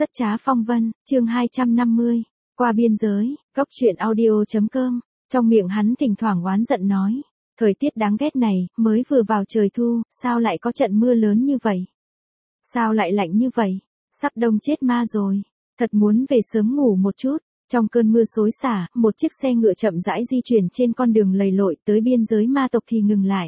Rất trá phong vân, chương 250, qua biên giới, góc truyện audio.com, trong miệng hắn thỉnh thoảng oán giận nói, thời tiết đáng ghét này, mới vừa vào trời thu, sao lại có trận mưa lớn như vậy? Sao lại lạnh như vậy? Sắp đông chết ma rồi, thật muốn về sớm ngủ một chút. Trong cơn mưa xối xả, một chiếc xe ngựa chậm rãi di chuyển trên con đường lầy lội tới biên giới ma tộc thì ngừng lại.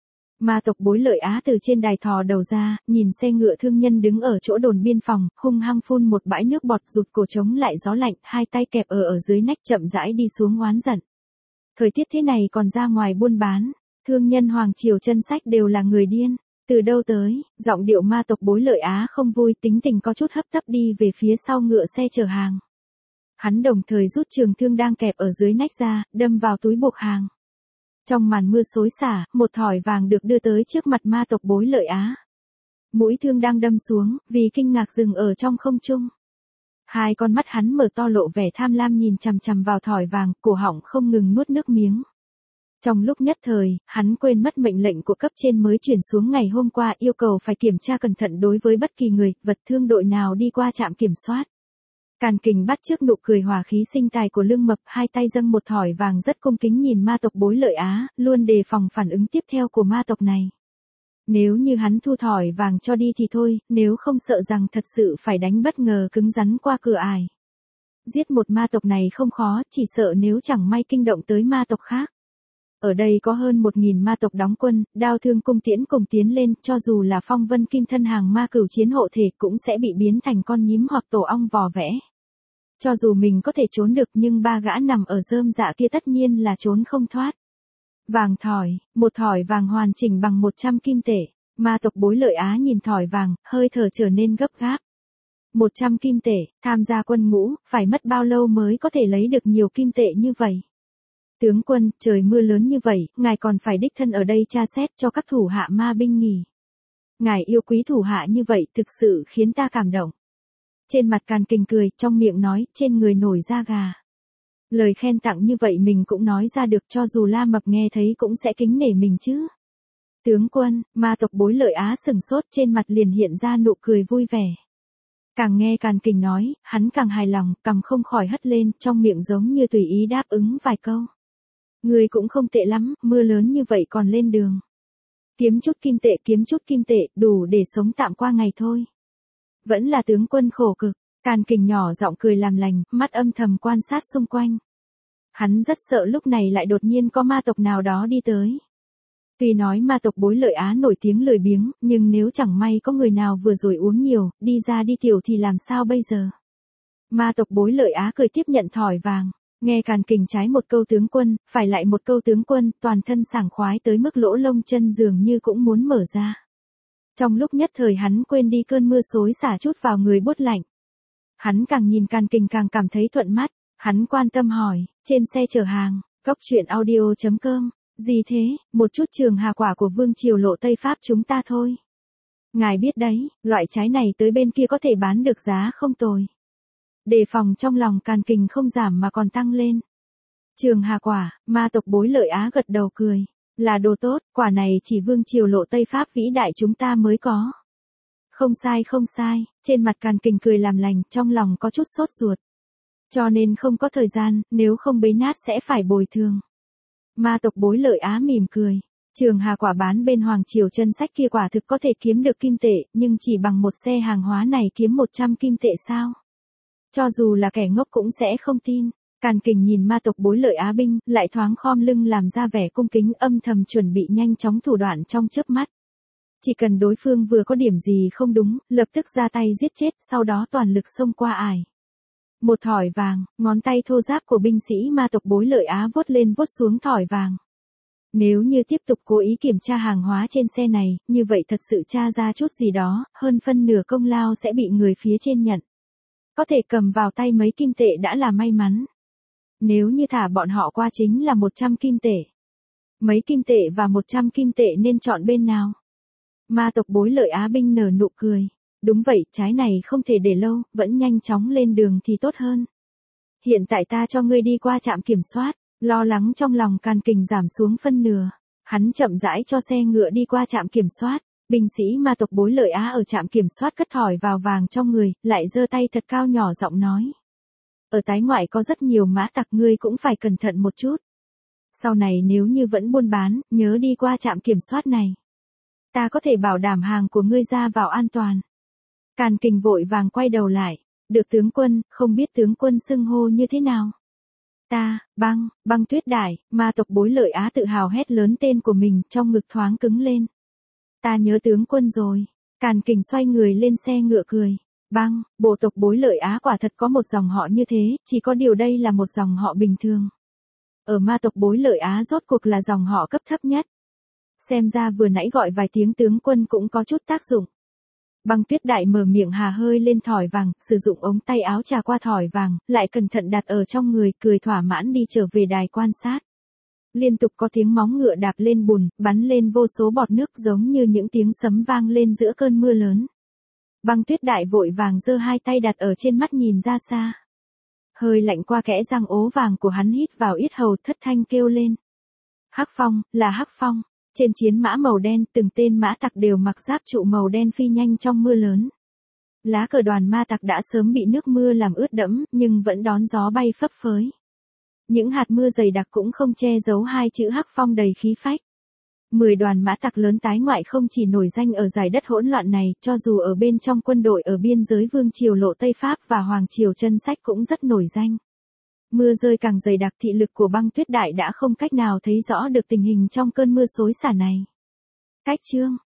Ma tộc Bối Lợi Á từ trên đài thò đầu ra, nhìn xe ngựa thương nhân đứng ở chỗ đồn biên phòng, hung hăng phun một bãi nước bọt rụt cổ chống lại gió lạnh, hai tay kẹp ở dưới nách chậm rãi đi xuống oán giận. Thời tiết thế này còn ra ngoài buôn bán, thương nhân Hoàng Triều Chân Sách đều là người điên. Từ đâu tới, giọng điệu ma tộc Bối Lợi Á không vui, tính tình có chút hấp tấp đi về phía sau ngựa xe chở hàng. Hắn đồng thời rút trường thương đang kẹp ở dưới nách ra, đâm vào túi buộc hàng. Trong màn mưa xối xả, một thỏi vàng được đưa tới trước mặt ma tộc Bối Lợi Á. Mũi thương đang đâm xuống, vì kinh ngạc dừng ở trong không trung. Hai con mắt hắn mở to lộ vẻ tham lam nhìn chằm chằm vào thỏi vàng, cổ họng không ngừng nuốt nước miếng. Trong lúc nhất thời, hắn quên mất mệnh lệnh của cấp trên mới chuyển xuống ngày hôm qua yêu cầu phải kiểm tra cẩn thận đối với bất kỳ người, vật thương đội nào đi qua trạm kiểm soát. Càn Kình bắt trước nụ cười hòa khí sinh tài của Lương Mập, hai tay dâng một thỏi vàng rất cung kính nhìn ma tộc Bối Lợi Á, luôn đề phòng phản ứng tiếp theo của ma tộc này. Nếu như hắn thu thỏi vàng cho đi thì thôi, nếu không sợ rằng thật sự phải đánh bất ngờ cứng rắn qua cửa ải. Giết một ma tộc này không khó, chỉ sợ nếu chẳng may kinh động tới ma tộc khác. Ở đây có hơn 1.000 ma tộc đóng quân, đao thương cung tiễn cùng tiến lên, cho dù là phong vân kim thân hàng ma cửu chiến hộ thể cũng sẽ bị biến thành con nhím hoặc tổ ong vò vẽ. Cho dù mình có thể trốn được nhưng ba gã nằm ở rơm dạ kia tất nhiên là trốn không thoát. Vàng thỏi, một thỏi vàng hoàn chỉnh bằng 100 kim tệ, ma tộc Bối Lợi Á nhìn thỏi vàng, hơi thở trở nên gấp gáp. 100 kim tệ, tham gia quân ngũ, phải mất bao lâu mới có thể lấy được nhiều kim tệ như vậy? Tướng quân, trời mưa lớn như vậy, ngài còn phải đích thân ở đây tra xét cho các thủ hạ ma binh nghỉ. Ngài yêu quý thủ hạ như vậy thực sự khiến ta cảm động. Trên mặt Càn Kình cười, trong miệng nói, trên người nổi da gà. Lời khen tặng như vậy mình cũng nói ra được, cho dù La Mập nghe thấy cũng sẽ kính nể mình chứ. Tướng quân, ma tộc Bối Lợi Á sừng sốt, trên mặt liền hiện ra nụ cười vui vẻ. Càng nghe Càn Kình nói, hắn càng hài lòng, cằm không khỏi hất lên, trong miệng giống như tùy ý đáp ứng vài câu. Người cũng không tệ lắm, mưa lớn như vậy còn lên đường. Kiếm chút kim tệ, đủ để sống tạm qua ngày thôi. Vẫn là tướng quân khổ cực, Càn Kình nhỏ giọng cười làm lành, mắt âm thầm quan sát xung quanh. Hắn rất sợ lúc này lại đột nhiên có ma tộc nào đó đi tới. Tuy nói ma tộc Bối Lợi Á nổi tiếng lười biếng, nhưng nếu chẳng may có người nào vừa rồi uống nhiều, đi ra đi tiểu thì làm sao bây giờ? Ma tộc Bối Lợi Á cười tiếp nhận thỏi vàng, nghe Càn Kình trái một câu tướng quân, phải lại một câu tướng quân, toàn thân sảng khoái tới mức lỗ lông chân dường như cũng muốn mở ra. Trong lúc nhất thời hắn quên đi cơn mưa xối xả chút vào người buốt lạnh. Hắn càng nhìn Càn Kình càng cảm thấy thuận mắt, hắn quan tâm hỏi, trên xe chở hàng, góc truyện audio.com, gì thế, một chút trường hà quả của Vương Triều Lộ Tây Pháp chúng ta thôi. Ngài biết đấy, loại trái này tới bên kia có thể bán được giá không tồi. Đề phòng trong lòng Càn Kình không giảm mà còn tăng lên. Trường hà quả, ma tộc Bối Lợi Á gật đầu cười. Là đồ tốt, quả này chỉ Vương Triều Lộ Tây Pháp vĩ đại chúng ta mới có. Không sai, trên mặt Càn Kình cười làm lành, trong lòng có chút sốt ruột. Cho nên không có thời gian, nếu không bấy nát sẽ phải bồi thường. Ma tộc Bối Lợi Á mỉm cười. Trường hà quả bán bên Hoàng Triều Chân Sách kia quả thực có thể kiếm được kim tệ, nhưng chỉ bằng một xe hàng hóa này kiếm 100 kim tệ sao? Cho dù là kẻ ngốc cũng sẽ không tin. Càn Kình nhìn ma tộc Bối Lợi Á binh, lại thoáng khom lưng làm ra vẻ cung kính, âm thầm chuẩn bị nhanh chóng thủ đoạn trong chớp mắt. Chỉ cần đối phương vừa có điểm gì không đúng, lập tức ra tay giết chết, sau đó toàn lực xông qua ải. Một thỏi vàng, ngón tay thô ráp của binh sĩ ma tộc Bối Lợi Á vuốt lên vuốt xuống thỏi vàng. Nếu như tiếp tục cố ý kiểm tra hàng hóa trên xe này, như vậy thật sự tra ra chút gì đó, hơn phân nửa công lao sẽ bị người phía trên nhận. Có thể cầm vào tay mấy kim tệ đã là may mắn. Nếu như thả bọn họ qua chính là 100 kim tệ. Mấy kim tệ và 100 kim tệ nên chọn bên nào? Ma tộc Bối Lợi Á binh nở nụ cười. Đúng vậy, trái này không thể để lâu, vẫn nhanh chóng lên đường thì tốt hơn. Hiện tại ta cho ngươi đi qua trạm kiểm soát, lo lắng trong lòng Càn Kình giảm xuống phân nửa. Hắn chậm rãi cho xe ngựa đi qua trạm kiểm soát. Binh sĩ ma tộc Bối Lợi Á ở trạm kiểm soát cất thỏi vào vàng trong người, lại giơ tay thật cao nhỏ giọng nói. Ở tái ngoại có rất nhiều mã tặc, ngươi cũng phải cẩn thận một chút. Sau này nếu như vẫn buôn bán, nhớ đi qua trạm kiểm soát này. Ta có thể bảo đảm hàng của ngươi ra vào an toàn. Càn Kình vội vàng quay đầu lại. Được tướng quân, không biết tướng quân xưng hô như thế nào? Ta, Băng Tuyết Đại, ma tộc Bối Lợi Á tự hào hét lớn tên của mình, trong ngực thoáng cứng lên. Ta nhớ tướng quân rồi. Càn Kình xoay người lên xe ngựa cười. Bộ tộc Bối Lợi Á quả thật có một dòng họ như thế, chỉ có điều đây là một dòng họ bình thường. Ở ma tộc Bối Lợi Á rốt cuộc là dòng họ cấp thấp nhất. Xem ra vừa nãy gọi vài tiếng tướng quân cũng có chút tác dụng. Băng Tuyết Đại mở miệng hà hơi lên thỏi vàng, sử dụng ống tay áo trà qua thỏi vàng, lại cẩn thận đặt ở trong người, cười thỏa mãn đi trở về đài quan sát. Liên tục có tiếng móng ngựa đạp lên bùn, bắn lên vô số bọt nước giống như những tiếng sấm vang lên giữa cơn mưa lớn. Băng Tuyết Đại vội vàng giơ hai tay đặt ở trên mắt nhìn ra xa. Hơi lạnh qua kẽ răng ố vàng của hắn hít vào yết hầu, thất thanh kêu lên. Hắc Phong, là Hắc Phong. Trên chiến mã màu đen, từng tên mã tặc đều mặc giáp trụ màu đen phi nhanh trong mưa lớn. Lá cờ đoàn ma tặc đã sớm bị nước mưa làm ướt đẫm, nhưng vẫn đón gió bay phấp phới. Những hạt mưa dày đặc cũng không che giấu hai chữ Hắc Phong đầy khí phách. 10 đoàn mã tặc lớn tái ngoại không chỉ nổi danh ở dải đất hỗn loạn này, cho dù ở bên trong quân đội ở biên giới Vương triều Lộ Tây Pháp và Hoàng triều Chân Sách cũng rất nổi danh. Mưa rơi càng dày đặc, thị lực của Băng Tuyết Đại đã không cách nào thấy rõ được tình hình trong cơn mưa xối xả này. Cách chương